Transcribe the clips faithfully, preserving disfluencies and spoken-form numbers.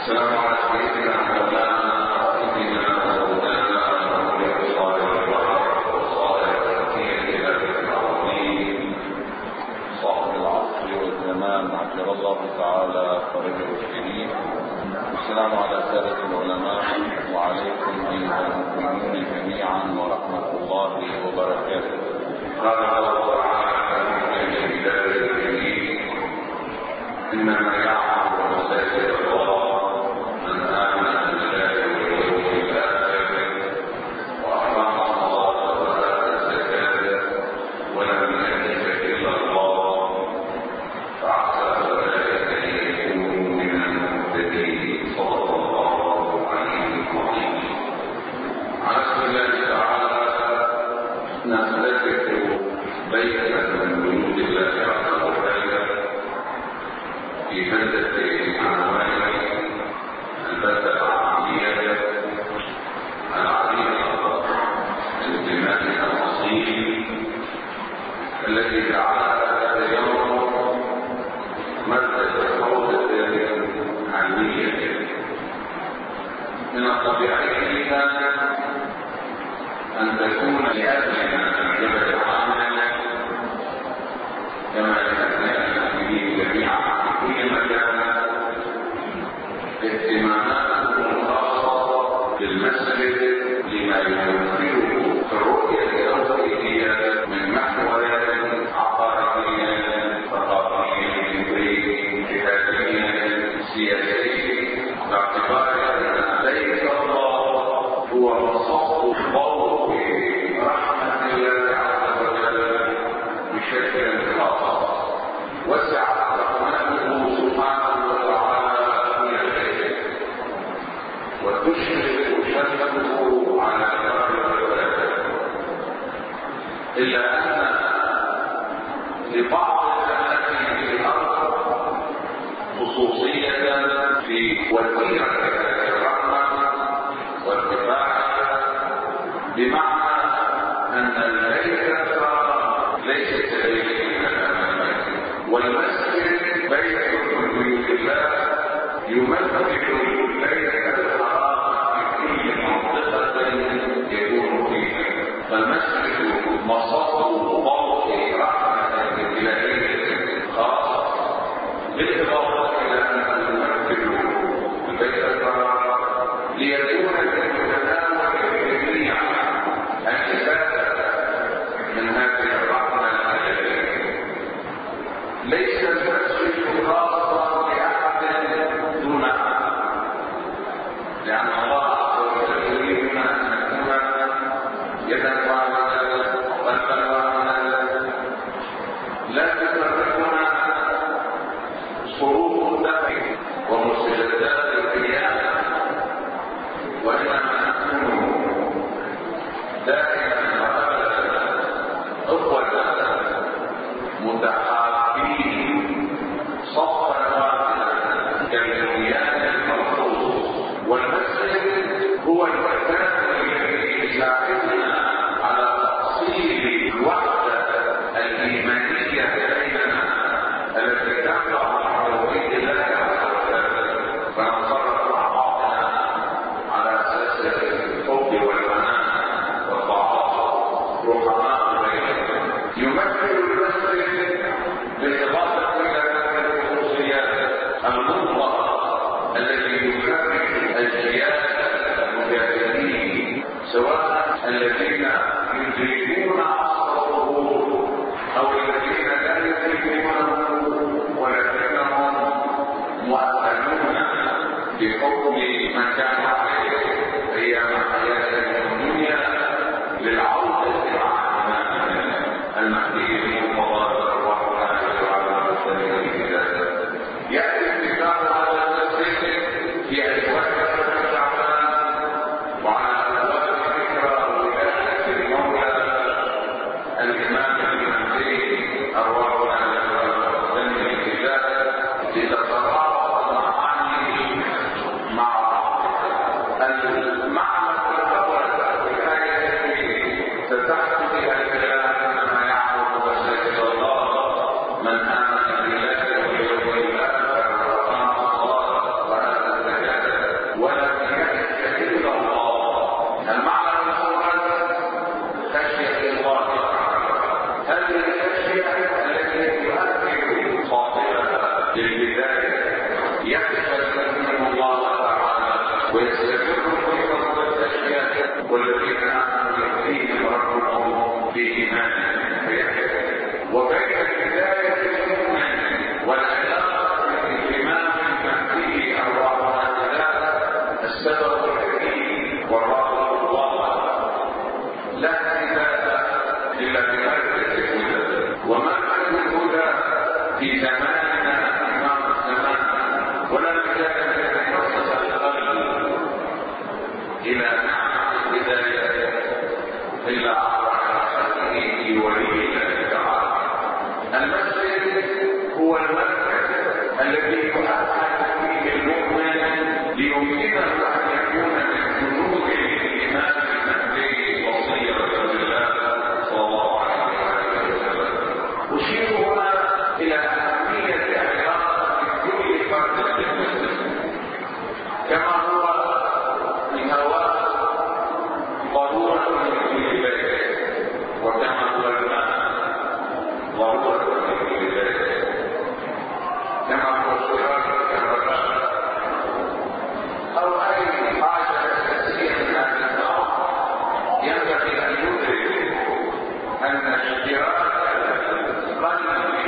السلام على سيدنا مولانا وسيدنا مولانا ونبي الصالح والصالح والتقية إلى العظيم صاحب العصر والزمان عجل الله تعالى فرجه الشريف. السلام على سادة العلماء وعليكم أيها المؤمنون جميعا ورحمة الله وبركاته. قال الله تعالى في كتاب الكريم: إنما يعبد مساجد الله من آمن بالله واليوم الآخر وأقام الصلاة وآتى الزكاة ولم يشرك إلا الله فعسى أولئك أن يكونوا من المهتدين. صدق الله عليه العظيم. على اسم الله تعالى نستذكر بيتا من بيوت الله عز وجل في مادة عنوان البدء العامية العريضة الانتماء الأصيل التي جعلها هذا اليوم مادة حوزة علمية. من الطبيعي فيها أن تكون لأهلنا الجبل العامة كما لأهلنا المسلمين جميعا في كل مكان اهتماماتهم الخاصة بالمسجد لما يمثله في الرؤية التوحيدية من محورات عقائدية ثقافية فكرية جهادية سياسية، باعتبار أن ليس الله هو مصب ضوء رحمة الله عز وجل بشكل خاص وسعت رحمته سبحانه وتعالى كل شيء وتشرق شمسه على دار العباد، إلا أن لبعض الأماكن في الأرض خصوصية في وتيرة الرحمة والكفاح، بمعنى أن البيت الحرام ليس كبيت من الأماكن، والمسجد بيت من بيوت الله يمثل البيت الحرام في كل منطقة يكون فيها. فالمسجد مصب ضوء رحمة إلهية خاصة، بالإضافة إلى أنه يمثل البيت الحرام ليكون المتناول الجميع الإفادة من هذه الرحمة الإلهية. ليس المسجد خاصا لأحد دون أحد، لأن الله عز وجل يريدنا أن نكون يدا واحدة وقلبا واحدا، لا تفرقنا صروف الدم ومستجدات القيامة، وإنما نكون دائما وأبدا أخوة متحابين صفا واحدا كالبنيان المرصوص. والمسجد هو المكان الذي يساعدنا على تأصيل الوحدة الإيمانية بيننا التي تقع على توحيد الله عز وجل، فنتصرف مع بعضنا على أساس الحب والبناء والتعاطف رحماء بيننا. يمثل المسجد بالإضافة إلى هذه الخصوصيات المطلقة التي يفرق أجيال المجاهدين، سواء الذين يدركون عصر الظهور أو الذين لا يدركونه ولكنهم مؤهلون بحكم ما كان عليه أيام حياتهم الدنيا للعودة مع المهدي المنتظر الرحمن وعلى المرسلين بذاته. يأتي الكتاب على المسجد في أجواء شعبان وعلى أبواب فكرة ولاية المولى الإمام المهدي الرحمن والمرسلين بذاته، لتتراوح المعاني مع بعضها ويستمروا في فضل الاشياء والذين امنوا يهديهم ربهم بايمانهم فيهتدون. وبين الهدايه المؤمن والعلاقه بالاهتمام المنفي ارواح هؤلاء السبب الحكيم والرابط الواضح. لا هدايه الا بمركز الهدى، ومركز الهدى في زماننا امام الزمان، ولا مجال ان يتحسس القلب الى نعمه الهدايه الا عبر حركته ولي الله تعالى. المسجد هو المركز الذي يؤهل فيه المؤمن ليمكنه ان يكون من جنود الامام المهدي وصيه رسول الله صلى الله عليه وسلم. اشير هنا الى اهميه علاقه كل فرد بالمسلم، كما هو الهواء ضروره لكل بيت، وكما هو الماء ضروره لكل بيت، كما هو الصراط كالرشاد او اي حاجه اساسيه من هذه الامر. ينبغي ان يدرك ان اشتراك القلب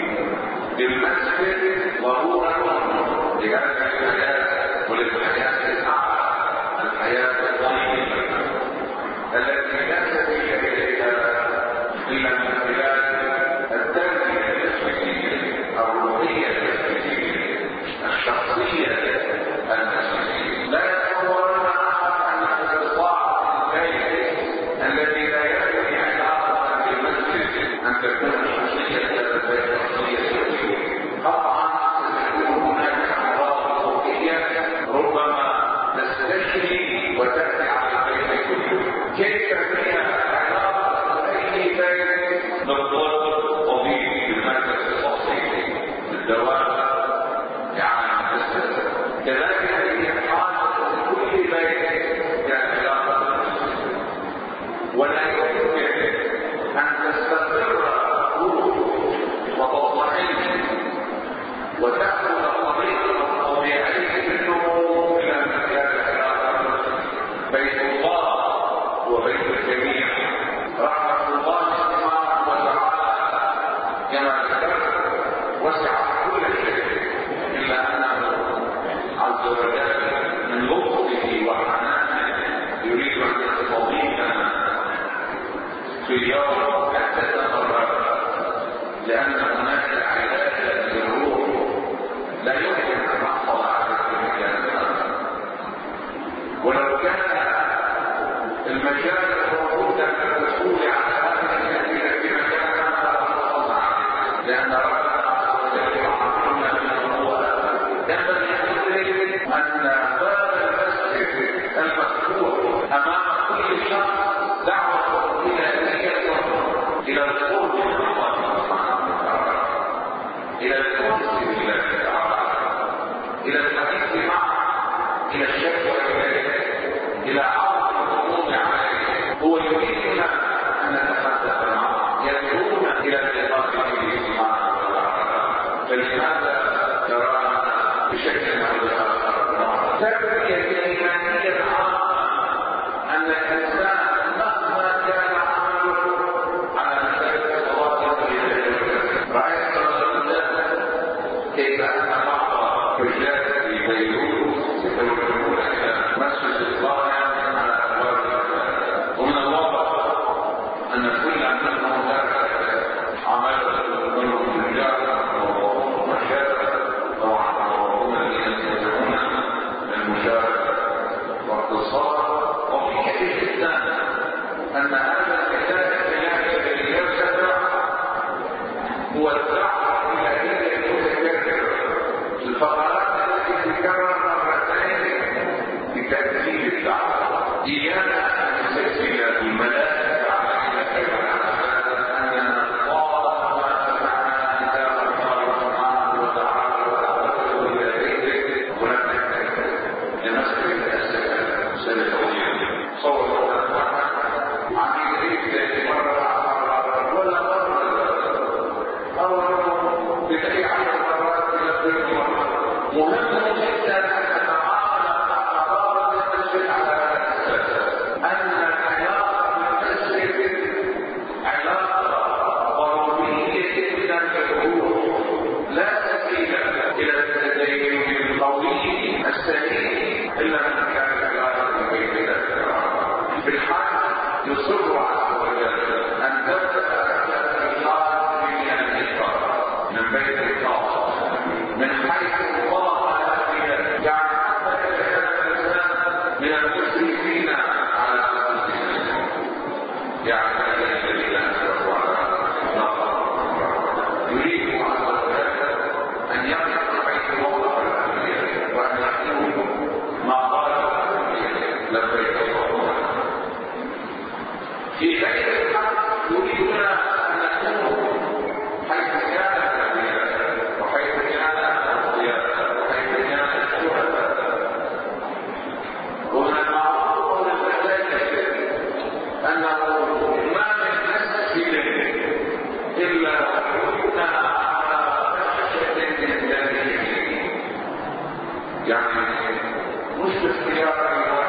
بالمسجد ضروره لهذه الحياه وللحياه الاعلى، الحياه الطيبه التي لا سبيل اليها الا من خلال التربيه المسجديه، الروحيه المسجديه، الشخصيه المسجديه. لا يتصورون احد ان استطاع البيت الذي لا يبني علاقه بالمسجد ان تكون شخصيه هذا البيت شخصيه سويه. قطعا ستكون هناك امراض روحيه ربما تستشري وتاتي على البيت كله. كيف هي علاقه اي بيت بالطب طبيب بالمركز التخصصي بالدواء يعني كذلك هي حاجه كل بيت الى علاقه بالمسجد. ولا يمكن ان تستقر روح وتطمئن وتأخذ الطريقة الطبيعية منه إلى مكان العلاقة. بيت الله وبيت الجميع، رحمة الله سبحانه وتعالى كما ذكرت وسعت كل شيء، إلا أنه عز وجل من لطفه وحنانه يريد أن يستضيفنا في يوم حتى تقرب، لأن هناك علاج للروح لا يمكن ان نحصل عليه في مكان اخر. ولو كان المجال موجودا للحصول على هذه النتيجه في مكان اخر لحصلنا عليه، لان ربنا عز وجل يعلمنا من الامور. ينبغي ان ندرك ان باب المسجد المفتوح امام كل شخص دعوه الهيه الى القرب من الله سبحانه وتعالى، الى الانس بالله تعالى، الى الحديث معه، الى الشكوى اليه، الى عرض الهموم عليه. هو يريدنا ان نتحدث معه، يدعونا الى اللقاء به سبحانه وتعالى. فلهذا ترانا بشكل او باخر تربيه الايمانيه العامه ان الانسان مهما كان عمله على مسألة الصلاه رايت كيف ان بعض الرجال في بيروت يتوجهون الى مسجد الصالح على ابواب الصلاه، ومن الواضح ان كل منهم ترك عمله منهم تجاره او مشاركه او عملهم الذين يتبعون المشاركه واقتصاد. وفي كثير جدا ان هذا الكتاب الذي يرتفع هو الدعوه الى المتكرر. الفقرات التي تتكرر مرتين السليم الا من كان يرى بين في الحج يصر عز وجل ان تبدا الإيقاظ من الميقات من بيت الإيقاظ من حيث الله الأنبياء، يعني حتى إذا كان الإنسان من المسرفين على أنفسهم، يعني الذين أسرفوا على يريد عز وجل أن يقف حيث وقف الأنبياء وأن يحكموا ما قال الأنبياء لبيك اللهم في بيت الحق. يريدنا أن نكون حيث كان الأنبياء وحيث كان الأولياء وحيث كان الشهداء. ومن المعروف ومن المساجد أنه ما من مسجد إلا وجدنا على بشرة من ذلك، يعني مش باختيار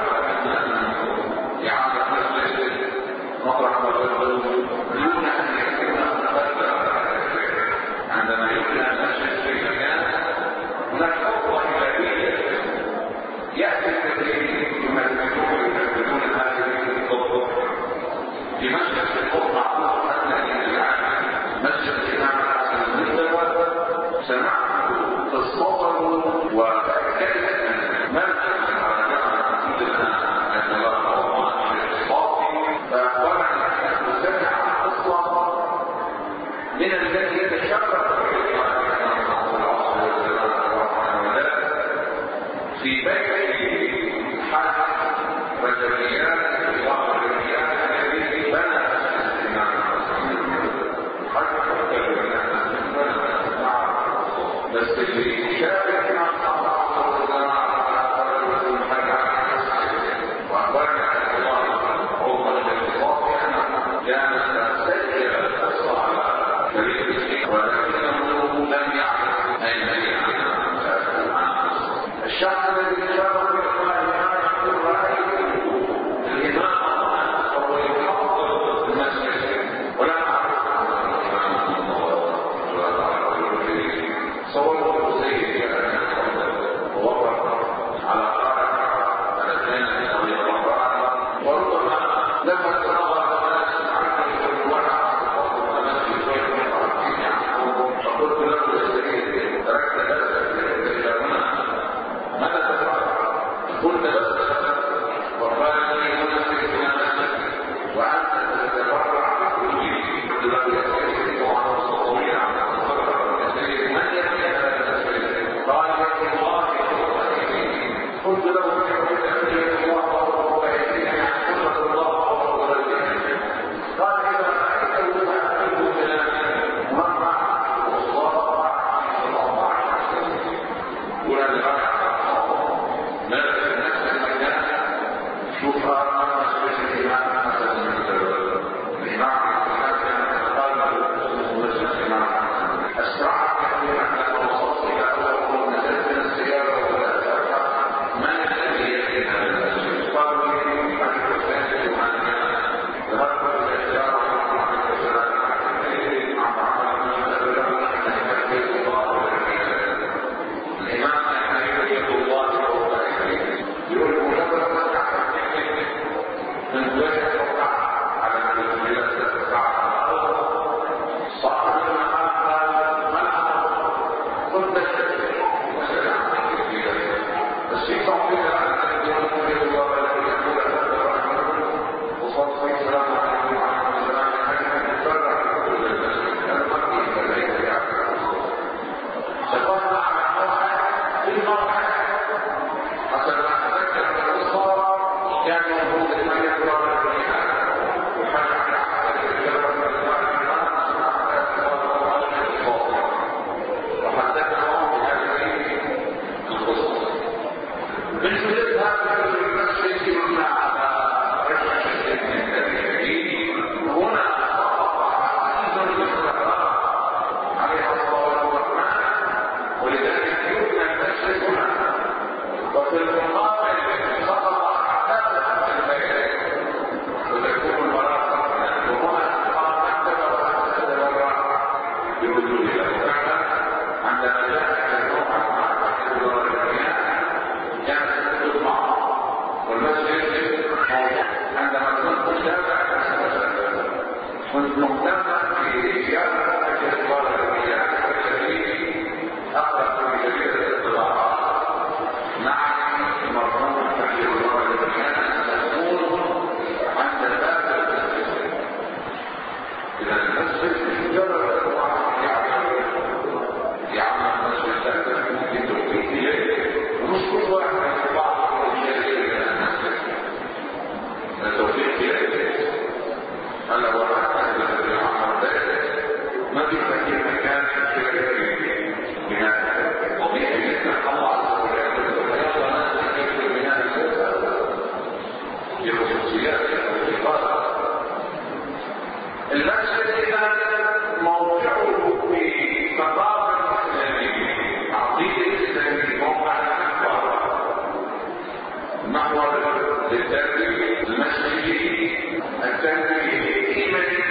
إعادة مسجد مطرح الرجل دون أن يكون مقدر عندما يبنى المسجد في مكان هناك خطوة إلهية يأتي الكثيرين يمثلون يمثلون هذه الخطوة. في مسجد الخطوة معروف أن العالم مسجد الإمام الحسن المنتوى سمعت في الصبر وتأكدت أن من أحسن على عقيدتنا أن الله الله الصافي فأخبرنا أنه سمع أصلا من الذي يتشرف في بيت حاج رجليات الله رجليات الذي بنى الإمام بس اللي شارك مع الله وأخبرنا أن الله عوض الإنصاف كان سجل القصة على فريق الشيء ولكنه لم يعرف أين يعرف الشخص الذي شارك في الله يقول رأيته الإمام وهو يحفظ المسجد ولا أعرف عنه صوره سيد ووقف على قارة على الثاني أو يتوقع وربما لفت نظر الناس عنه الوحى المسجد غير متعرفين فقلت له يا سيدي تركت درسك إلى هنا ماذا تفعل؟ قلت بس وقال لي منسك إلى المسجد وأنت تتبرع بكل قلت له يا سيدي وعلى الصوتية على الصدر يا سيدي من يمين هذا المسجد؟ قال يا الله قلت له يا الله وهو يأتيني عن قدرة الله وهو يأتيني قال إذا رأيته فأعطيه كلامي مرة والله الله ولا نرى نرى نفس المكان شوف هذا مسجد الإمام حسن الإمام حسن قال مسجد الإمام حسن أسرع كثيرا أن وصلت إلى أول نزلت السيارة ولا أسرع من الذي يأتي هذا المسجد؟ قالوا لي أحد الثاني وأنا ذهبت إلى السيارة وأنا السلام عليكم مع بعض الإمام يد الله وهو يقول مجرد ما تعرف من وجه الوقع على المسؤوليات التي صاحب المقام قال ما قلت مسألة عن كثيرة بس في توقيت أن يكون يد الله الذي يقول وصلت السلام عليكم ورحمة الله وبركاته تفرع كل المسجد المقيم الذي يعرف سقطنا على موعد في موعد حتى لا أتذكر أن الصلاة كان موجود لمن يقرأ القرآن وحاجة على عقل الجبل وحدثنا بهذه القصة. من جهة هذا المسجد يبنى على رشة من التابعين هنا عزيز الاستقرار عليها الصلاة والرحمن ولذلك يبنى المسجد هنا وفي المقابل سقط أحداث البيت وتكون المرافق وهنا قال مكتب وحسد الراحة بوجود له عندما جاء النوع مع أحد الرجال كنت مهتما برجال اجل طالب الرجال والشديد اقرا في جريده الاطلاعات نعني مرحوم تحية الله الذي مسؤول عن تبادل المسجد. اذا المسجد مجرد واحد يعمل يعمل مسجد ممكن توفيق اليه ومش كل واحد يطلع الشيء من المسجد توفيق اليه. هلا وراء ما في تغيير مكان في بناء طبيعي جدا. الله عز وجل يرضى ناس يكتب بناء لخصوصيات الانتقال. المسجد اذا موضعه في ثقافه الاسلاميه عقيده الاسلاميه موقع اكبر محور للتربيه المسجدي التربيه الايمانيه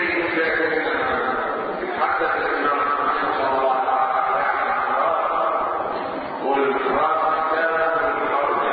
حتى الإمام محمد صلى الله عليه وسلم والمحراب كان الأرض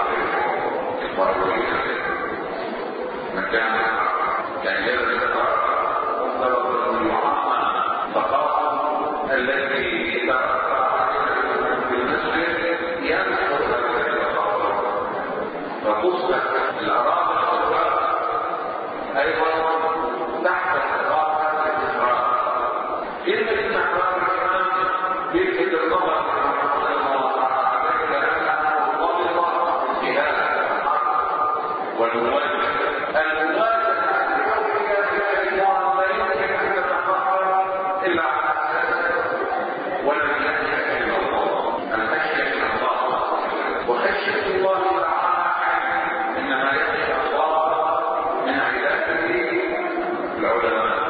مكان كان يرد وانطلق المعاملة ثقافة التي ترفع في المسجد ينشر هذه الثقافة فتصبح الأراضي الخضراء أيضا تحت ثقافة الإسراء. كلمة محراب الإسلام يلفت النظر صلى الله عليه لأنها مرتبطة بالجهاد والمواجهة. المواجهة الحقيقية للشيطان لا يمكن أن تتحقق إلا على أساس ولم يخشى إلا الله. الخشية من الله وخشية الله تعالى إنما يخشى الله من عباده العلماء.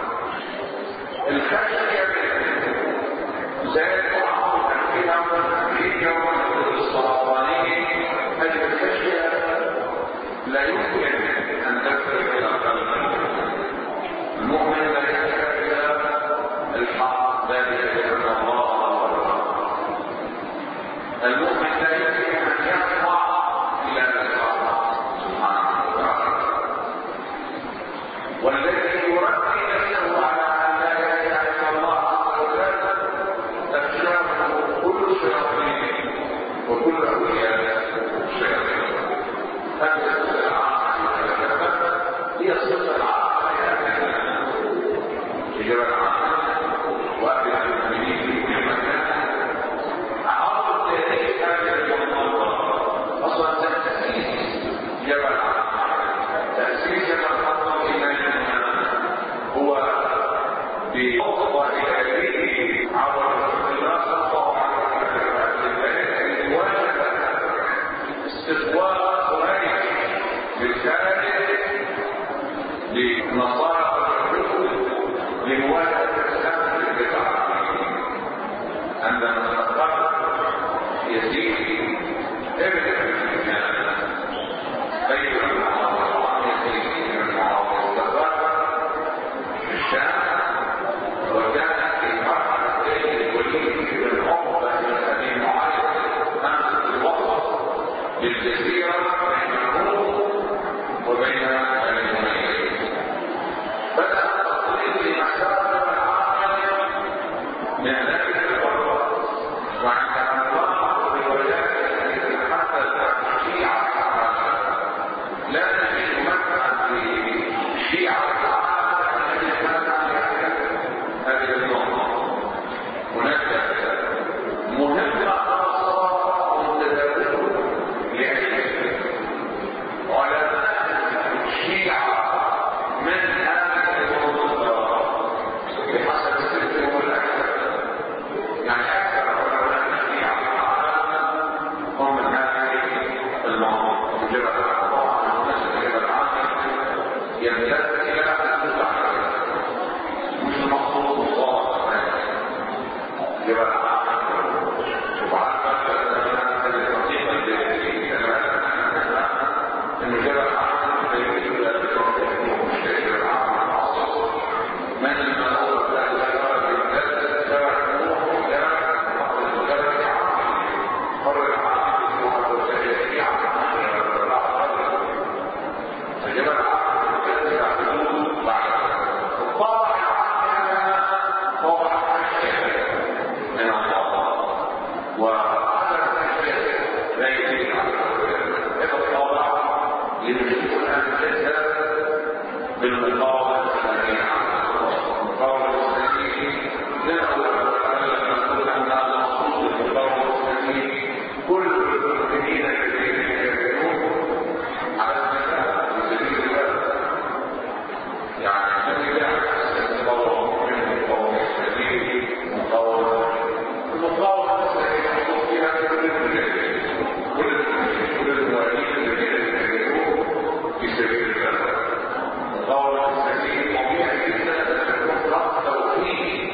الخشية زاد معه تحكيها في السرطانية. هذه الخشية لا يمكن أن تدخل إلى قلب المؤمن. لا يدخل إلى الحق ذلك بأن الله المؤمن لا يمكن أن يخضع إلى الحق سبحانه وتعالى. والذي يربي نفسه على كل شياطين وكل أولياء الشياطين. هذه الصفة العامة هي الصفة العامة إجابة العامة وأبي المؤمنين في كل مكان. عرض تاريخ هذه المنظمة أصلا تأسيس جبل العامة تأسيس جبل الخطوة الإيمانية هو بخطوة إلهية عبر استقوال قريش بالكامل لنصارى الحدود لمواجهة الإسلام في البدع. عندما استقر يزيد ابن الإسلام بين المعاصي يزيد من المعاصي استقر في الشام وكان في مرحلة بين الوليد بن عقبة بن أبي معاذ أمس الوسط بالجزيرة بين الروم وبين الأمويين. بدأ التصوير في مسار العالم من ذلك الوقت وعندما نلاحظ الروايات التي تتحدث عن الشيعة لا نجد مثلا في الشيعة نجد مثلا هذه النقطة. هناك مهمة خاصة متداولة لأجل بالمقاومة الإسلامية المقاومة الإسلامية نقول أنها مخصوص بالمقاومة الإسلامية كل المسلمين الذين يجاهدون على المسافة في سبيل الله يعني من يعكس المقاومة من المقاومة الإسلامية مقاومة المقاومة الإسلامية مخصوص فيها كل المسلمين كل المسلمين كل الموالين الذين يجاهدون في سبيل الله المقاومة الإسلامية طبيعي جدا أن تكون رأس توحيد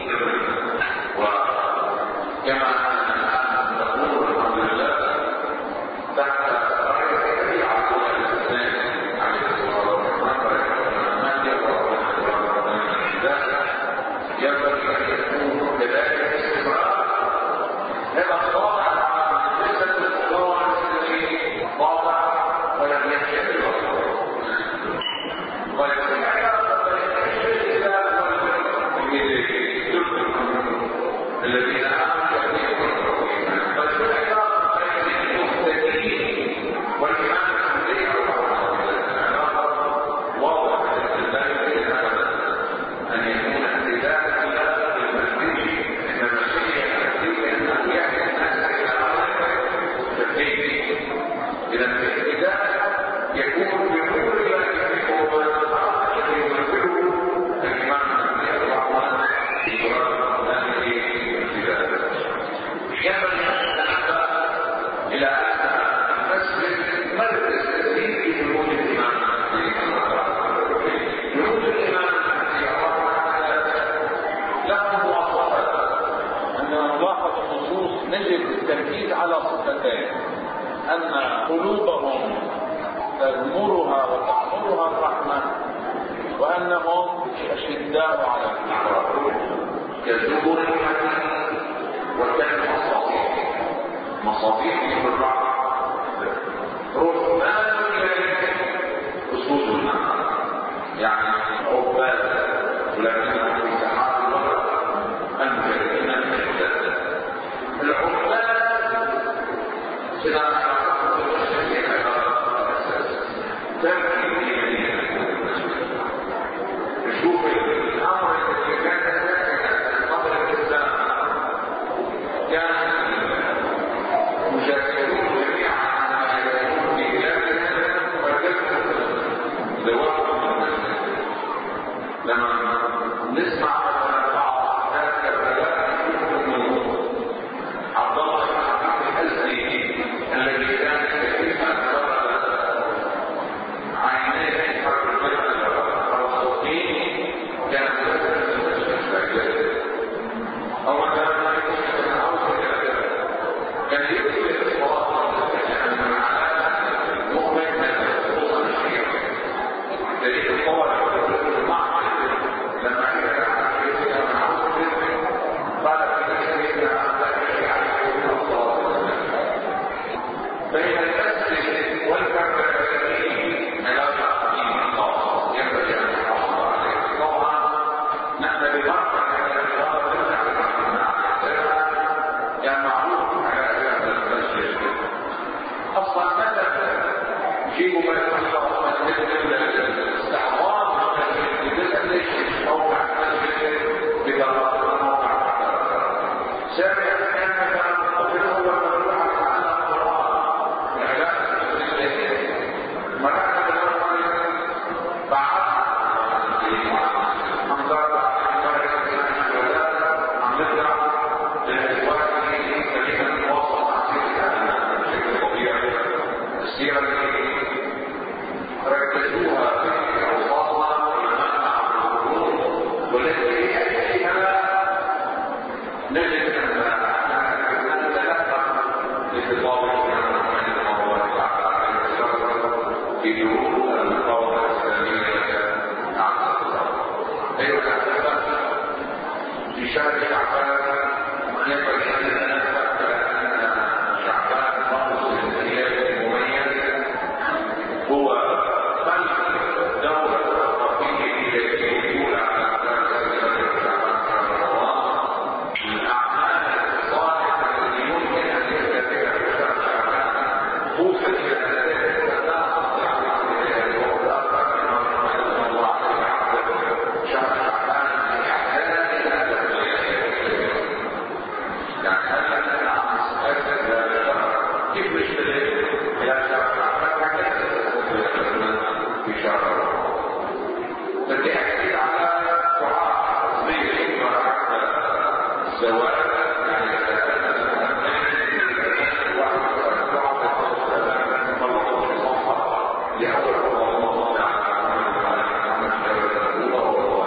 وكما نقول الحمد لله تحت راية شريعة الإسلام عليه الصلاة والسلام من يقرأ ذلك ينبغي أن يكون كذلك استمرار هذا الطابع ليس المقاومة الإسلامية طابع ولم يحشى بالوصف الذين آمنوا يكونون فالعلاقة بين المهتدين والإيمان واضح لله أن يكون اهتداء إلى المسيح إن المسيح يهتدي أنه يهدي الناس إلى التوحيد إذا الاهتداء يكون بكل ما يحبه ويرضاه الذي يمثله الإيمان بالله في ينبغي ان نتنبه الى ان المسجد مركز تسليم في وجود الامام وجود الامام له مواصفات. عندما نلاحظ النصوص نجد التركيز على صفتين: ان قلوبهم تغمرها وتعمرها الرحمه، وانهم اشداء على الكفار يذوبون الحديث وكان مصابيح مصابيح بالرعب رهبان أسود النار يعني عباد ولكنهم في سحاب الورق أنفرين الحدث العباد سنعرف الشيء تركي في مدينة نشوف الأمر الذي كان قبل الإسلام كان مجاهدون جميعا عما يكون في بلادهم وكذبوا زواج المسجد. لما نسمع مثلا بعض احداث كربلاء عبد الله بن عبد الازدي الذي كان كثيرا عينيه في حرب الجبل الفلسطيني كان أولا كان يدخل الصلاة من على مؤمن خصوصا الشيعي دليل الصلاة يقول المعقل لما كان يدخل من عوض قال في نفسه أن الشيعي يقول الصلاة بين المسجد والكربلائيين علاقة دين خاصة ينبغي أن نحافظ عليه. طبعا نحن بمرة يعني معروف على هذا المسجد اصلا مثلا يجيبوا ما يسمى مسجد الاستعمار المسجد موقع مسجد بدراسه موقع سابع كان مثلا الطفل الاول مفتوح على القران العلاج المسجد مرحله الاول بعد منظر عم نزرع السيرة التي ركزوها في أوصافها والتي فيها نجد أن نتلقى لخطاب في دروس المقاومة الإسلامية عن أيها الأحباب في شهر شعبان ينبغي أن نتذكر أن شعبان مرض الإنسانيات المميز لأول الله على محمد وهو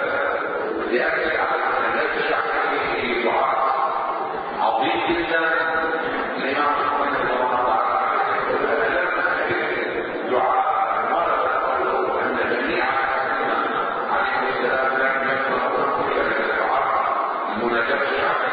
لأجل على أن يشرع فيه دعاء عظيم جدا لما محمد الله تعالى دعاء مرة أن جميع عليه السلام لم يكن كل الدعاء المناجاة الشعبية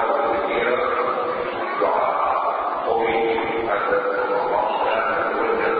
قوي حتى الله سبحانه وتعالى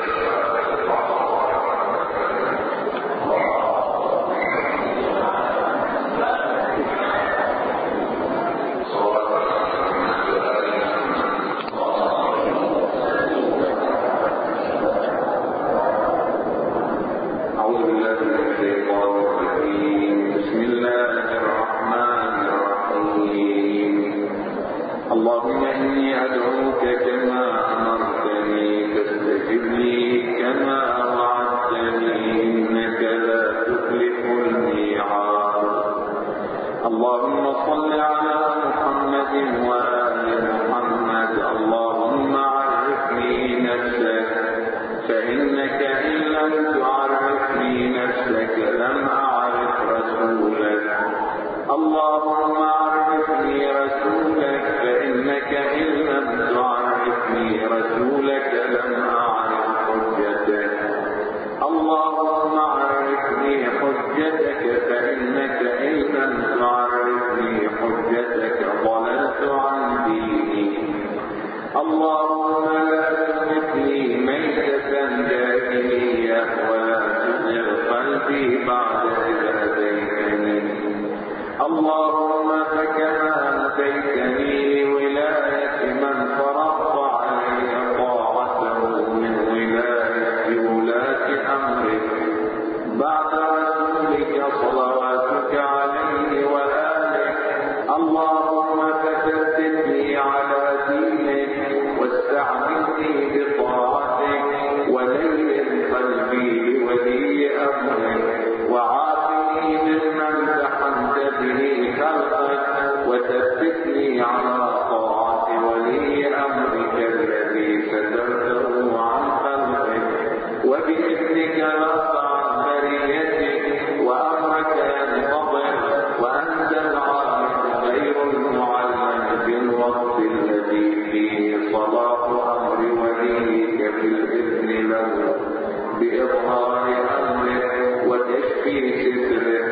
بإظهار أمره وتشفي ستره،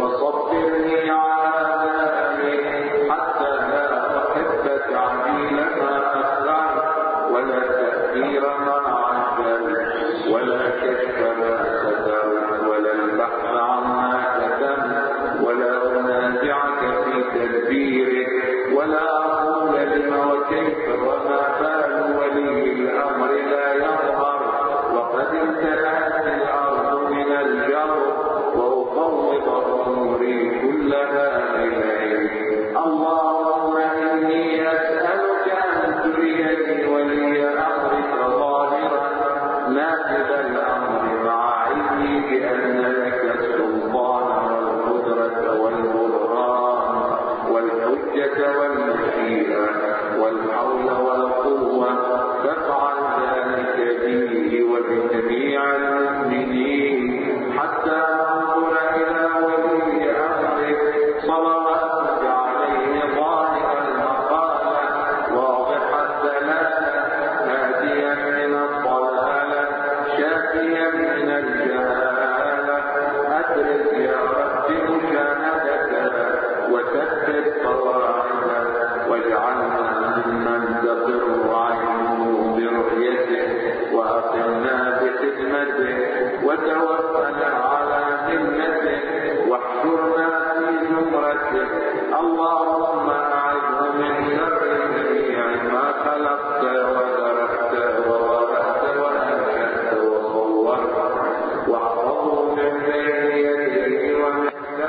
فصبرني على ذلك حتى لا أحب تعجيل ما أسرع ولا تأثير ما عجل ولا كشف ما ستر ولا البحث عما كتم ولا أنازعك في تدبيرك ولا أقول لما وكيف وما بال ولي الأمر لا يظهر وقد امتلأت الأرض من الجر وأفوض أموري كلها إليك. اللهم إني أسألك أن تريني ولي أمرك ظاهرا نافذ الأمر مع علمي بأن لك السلطان والقدرة والبرهان والحجة والمشيئة والحول والقوة، فافعل ذلك بي وبجميع المؤمنين حتى ننظر إلى ولي أمرك صلواتك عليه ظاهر المقالة واضح الدلالة هاديا من الضلالة شافيا من الجهالة. أدرك يا رب مشاهدتك وثبت قواعدك واجعلنا ممن تقر عينه برؤيته وأقمنا بخدمته وتوفنا على ذمته واحشرنا في زمرته. اللهم أعذه من شر جميع ما خلقت وذرفت وورثت وأنشأت وصورت واحفظه من بين يديه ومن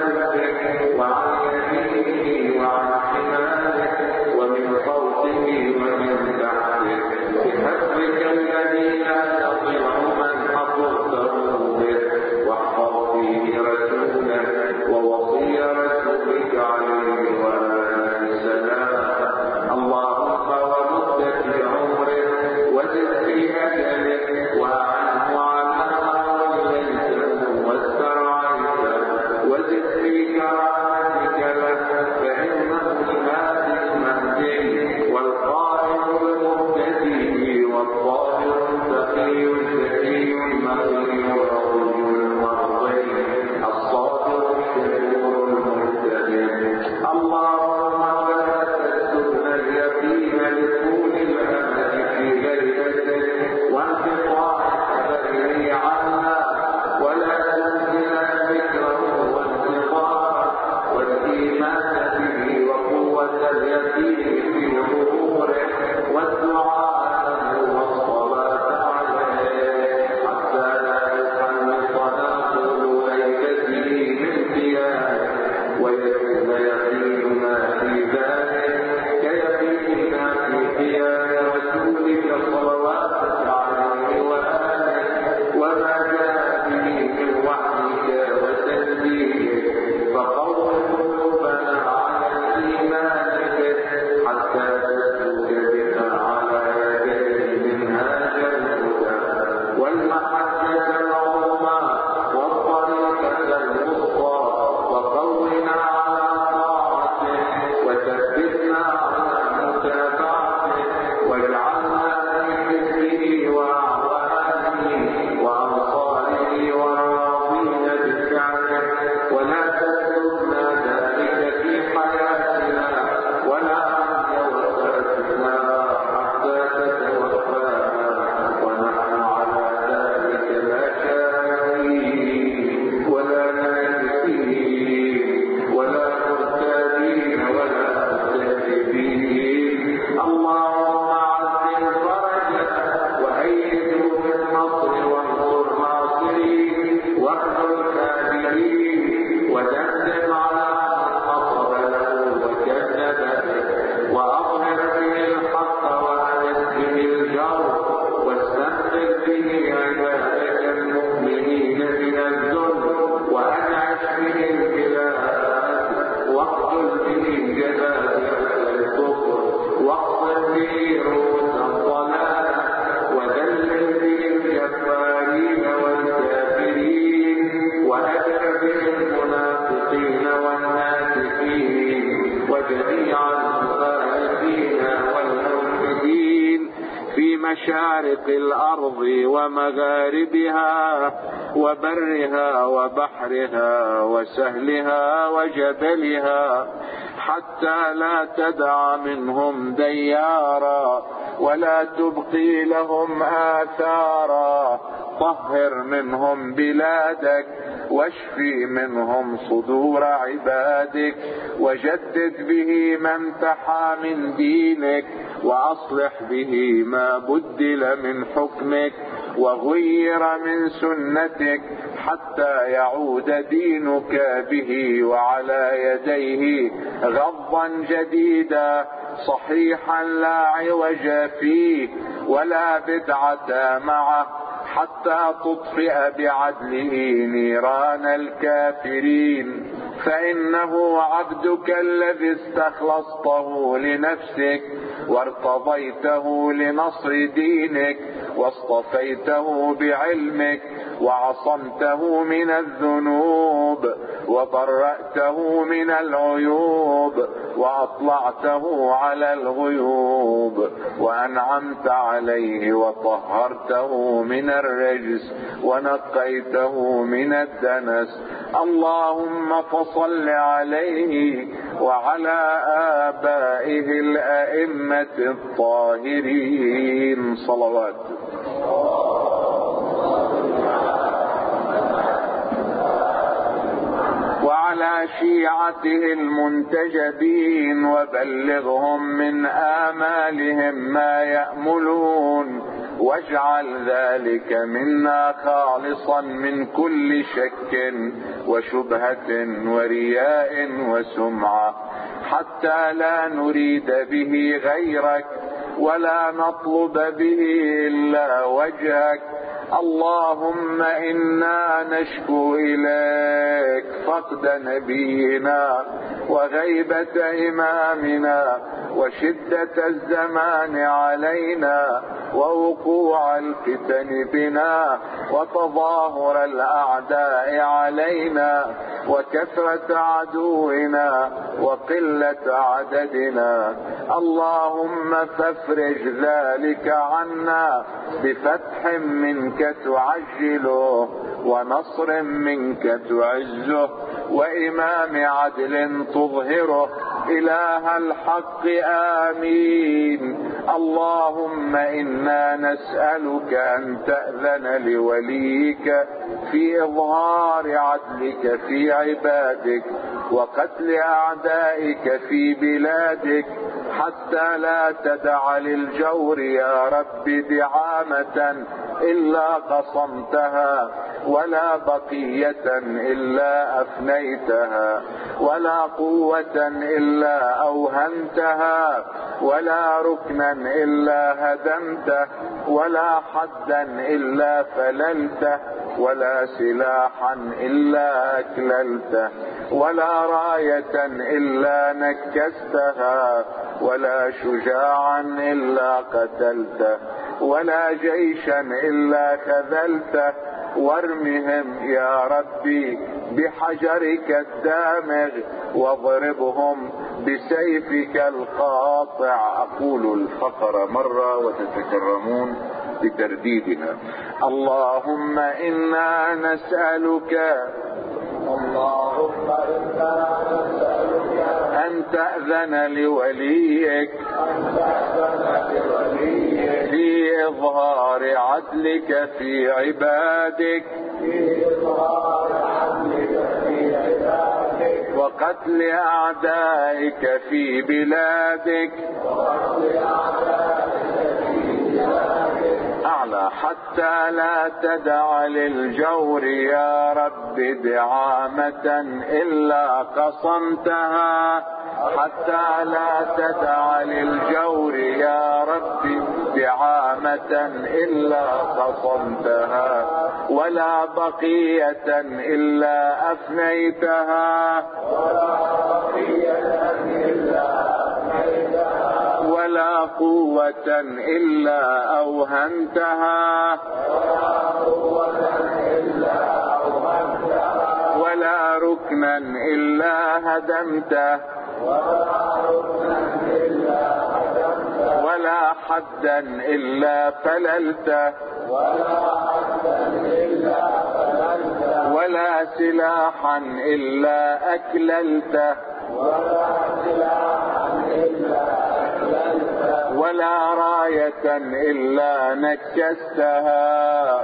خلفه وعن يمينه وعن شماله ومن فوقه ومن تحته بحسبك الذي لا تضيع من حفظته به. واحفظ فيه رسولك ووصي رسولك عليه وآله السلام. اللهم ومد في عمره وزد في أجله وأعنه على ما وليته واسترعيته وزد في كرامتك له، فإنه الهادي المهدي والقائم المهتدي والظاهر التقي الزكي المقي الرضي المرضي الصابر الشكور المهتدي. اللهم ولا تسلبنا اليقين لطول الأمل في ليلته وانقطاع خبره عنا ولا تنزلنا ذكره وانتظاره والإيمان به وقوة اليقين في ظهوره والدعاء له والصلاة عليه حتى لا يخلصنا طول ليلته من قيامه ويكون يقيننا في ذلك كيقيننا في قيام رسولك صلواتك عليه وآله وما جاء به من وحيك وتنزيلك. فقوم قلوبنا على الإيمان به حتى تسلك بنا على يديه منهاج الهدى والمحجة العظمى والطريقة الوسطى وقونا على طاعته وثبتنا على متابعته واجعلنا في حزبه وأعوانه وأنصاره وراضين بفعله ولا تسلبنا ذلك في حياتنا ولا عند وفاتنا حتى تتوفانا ونحن على ذلك لا شاكين ولا ناكثين ولا مرتابين ولا مستكبرين. اللهم عزم فرجنا وأيده بالنصر وانصر ناصرين واخذل كافرين ودمدم على من خطب له وكذب به وأظهر به الحق وأنس به الجر واستنقذ به عبادك المؤمنين من الذل وأنعش به البلاد واقتل به جبابرة الكفر واقصد به رؤوس الضلال وذلل به الجبارين والكافرين وأجر به المنافقين مشارق الأرض ومغاربها وبرها وبحرها وسهلها وجبلها، حتى لا تدع منهم ديارا ولا تبقي لهم آثارا. طهر منهم بلادك واشفي منهم صدور عبادك، وجدد به ما امتحى من دينك، وأصلح به ما بدل من حكمك وغير من سنتك، حتى يعود دينك به وعلى يديه غضا جديدا صحيحا لا عوج فيه ولا بدعة معه، حتى تطفئ بعدله نيران الكافرين. فإنه عبدك الذي استخلصته لنفسك وارتضيته لنصر دينك، واصطفيته بعلمك وعصمته من الذنوب وبرأته من العيوب وأطلعته على الغيوب، وأنعمت عليه وطهرته من الرجس ونقيته من الدنس. اللهم فصل عليه وعلى آبائه الأئمة الطاهرين صلوات. وعلى شيعته المنتجبين، وبلغهم من آمالهم ما يأملون، واجعل ذلك منا خالصا من كل شك وشبهة ورياء وسمعة، حتى لا نريد به غيرك ولا نطلب به إلا وجهك. اللهم إنا نشكو إليك فقد نبينا وغيبة إمامنا وشدة الزمان علينا ووقوع الفتن بنا وتظاهر الأعداء علينا وكثرة عدونا وقلة عددنا. اللهم فافرج ذلك عنا بفتح منك تعجله ونصر منك تعزه وإمام عدل تظهره إله الحق. آمين. اللهم إنا نسألك أن تأذن لوليك في إظهار عدلك في عبادك وقتل أعدائك في بلادك، حتى لا تدع للجور يا رب دعامة إلا قصمتها، ولا بقية إلا أفنيتها، ولا قوة إلا أوهنتها، ولا ركنا إلا هدمته، ولا حدا إلا فللته، ولا سلاحا إلا أكللته، ولا راية إلا نكستها، ولا شجاعا إلا قتلته، ولا جيشا إلا خذلته. وارمهم يا ربي بحجرك الدامغ واضربهم بسيفك القاطع. أقول الفقر مرة وتتكرمون بترديدها. اللهم إنا نسألك اللهم إنا نسألك أن تأذن لوليك في إظهار عدلك في عبادك وقتل أعدائك في بلادك أعلى، حتى لا تدع للجور يا رب دعامة إلا قصمتها، حتى لا تدع للجور يا رب دعامة إلا قصمتها، ولا بقية إلا أفنيتها، ولا قوة إلا أوهنتها، ولا ركنا إلا هدمته، ولا حدا إلا فللته ولا سلاحا إلا أكللته ولا راية إلا نكستها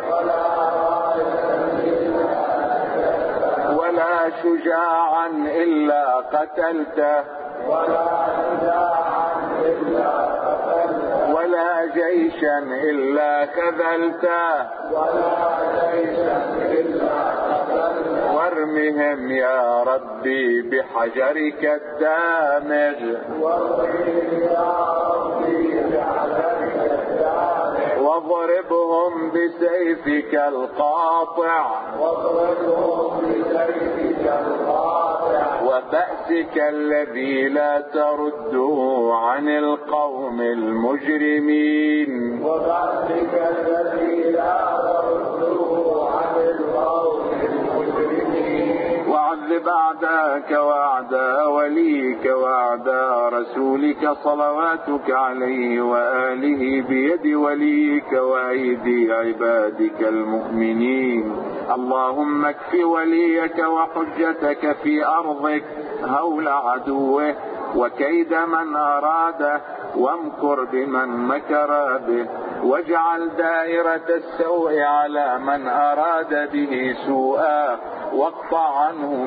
ولا شجاعا إلا قتلته ولا جيشا إلا خذلته وارمهم يا ربي بحجرك الدامغ واضربهم بسيفك القاطع وبأسك الذي لا ترده عن القوم المجرمين وبأسك الذي لا ترده عن القوم المجرمين وعذب أعداءك وأعداء وليك وأعداء رسولك صلواتك عليه وآله بيد وليك وأيدي عبادك المؤمنين. اللهم اكف وليك وحجتك في أرضك هول عدوه وكيد من أراده وامكر بمن مكر به واجعل دائرة السوء على من أراد به سوءا واقطع عنه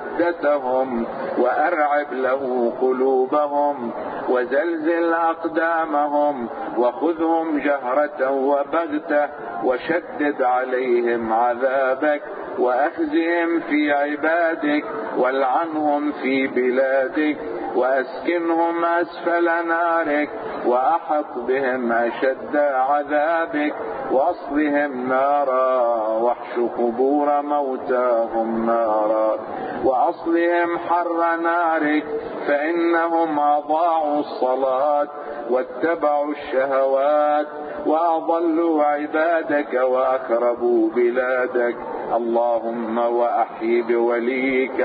مادتهم وأرعب له قلوبهم وزلزل أقدامهم وخذهم جهرة وبغتة وشدد عليهم عذابك وأخزهم في عبادك والعنهم في بلادك وأسكنهم أسفل نارك وأحط بهم أشد عذابك واصلهم نارا واحش قبور موتاهم نارا وأصلهم حر نارك فإنهم أضاعوا الصلاة واتبعوا الشهوات وأضلوا عبادك وأخربوا بلادك. اللهم وأحي بوليك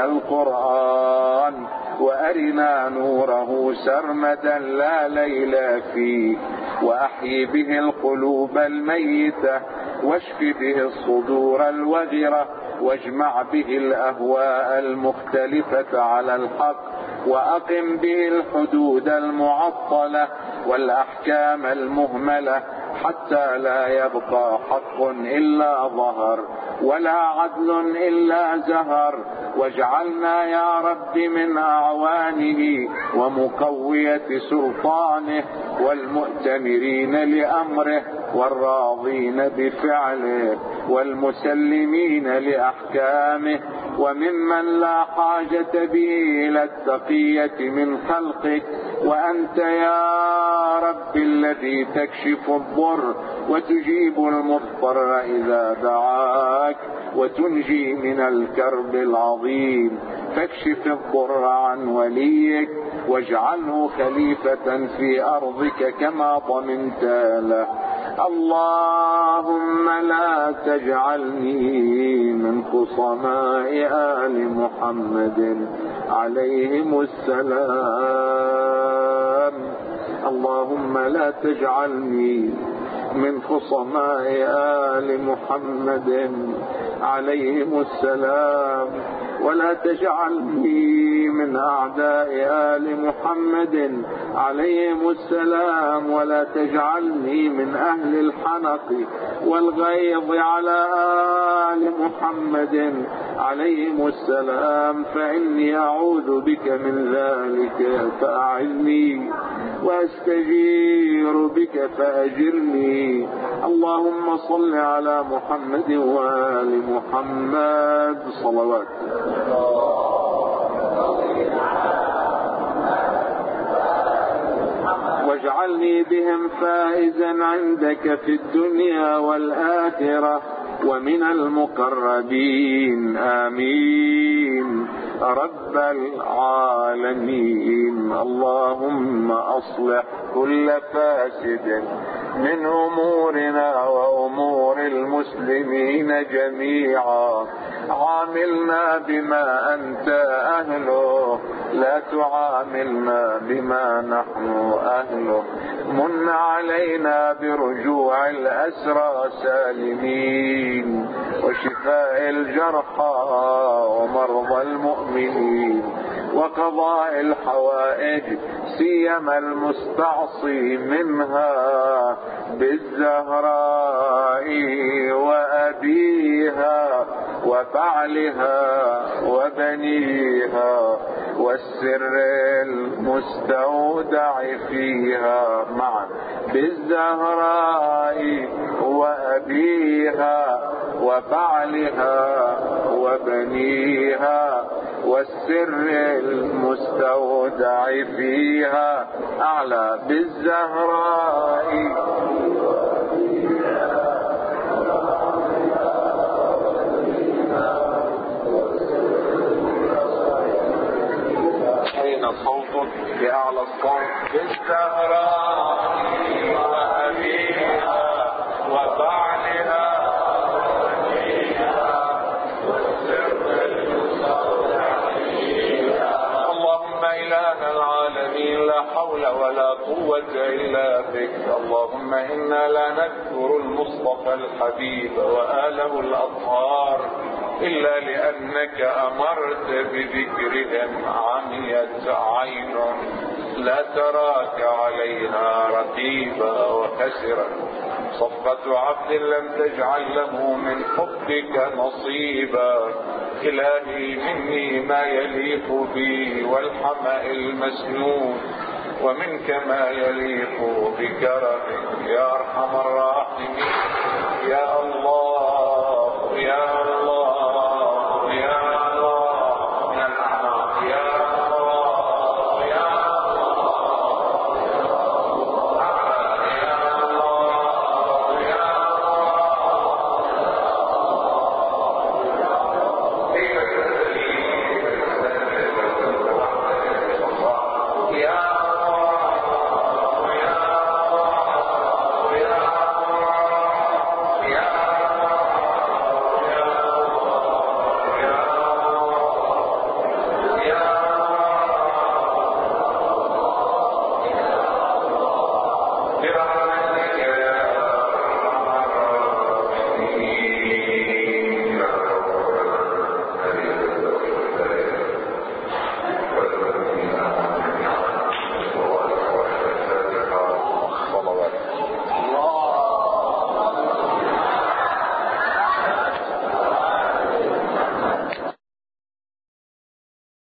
القرآن وأرنا نوره سرمدا لا ليل فيه وأحي به القلوب الميتة واشف به الصدور الوغرة واجمع به الأهواء المختلفة على الحق وأقم به الحدود المعطلة والأحكام المهملة حتى لا يبقى حق إلا ظهر ولا عدل إلا زهر واجعلنا يا رب من أعوانه ومقوية سلطانه والمؤتمرين لأمره والراضين بفعله والمسلمين لأحكامه وممن لا حاجة به إلى التقية من خلقك. وأنت يا رب الذي تكشف الضر وتجيب المضطر إذا دعاك وتنجي من الكرب العظيم فاكشف الضر عن وليك واجعله خليفة في أرضك كما ضمنت له. اللهم لا تجعلني من خصماء آل محمد عليهم السلام. اللهم لا تجعلني من خصماء آل محمد عليهم السلام ولا تجعلني من أعداء آل محمد عليهم السلام ولا تجعلني من أهل الحنق والغيظ على آل محمد عليهم السلام فإني أعوذ بك من ذلك فأعني وأستجير بك فأجرني. اللهم صل على محمد وآل محمد صلوات. واجعلني بهم فائزا عندك في الدنيا والآخرة ومن المقربين آمين رب العالمين. اللهم أصلح كل فاسد من أمورنا وأمور المسلمين جميعا. عاملنا بما أنت أهله لا تعاملنا بما نحن أهله. من علينا برجوع الأسرى سالمين وشفاء الجرحى ومرضى المؤمنين وقضاء الحوائج سيما المستعصي منها بالزهراء وأبيها وفعلها وبنيها والسر المستودع فيها معا بالزهراء وأبيها وفعلها وبنيها والسر المستودع فيها أعلى بالزهراء أين صوتك بأعلى الصوت بالزهراء وأبيها وبعلها اللهم إله العالمين لا حول ولا قوة إلا بك. اللهم إنا لا نذكر المصطفى الحبيب وآله الأطهار إلا لأنك أمرت بذكرهم عميت عين لا تراك عليها رقيبا وخسرت صفة عبد لم تجعل له من حبك نصيبا. إلهي مني ما يليق بي والحمأ المسنون ومنك ما يليق بكرمك يا أرحم الراحمين. يا الله يا الله يا الله من الأعماق يا الله يا برحمتك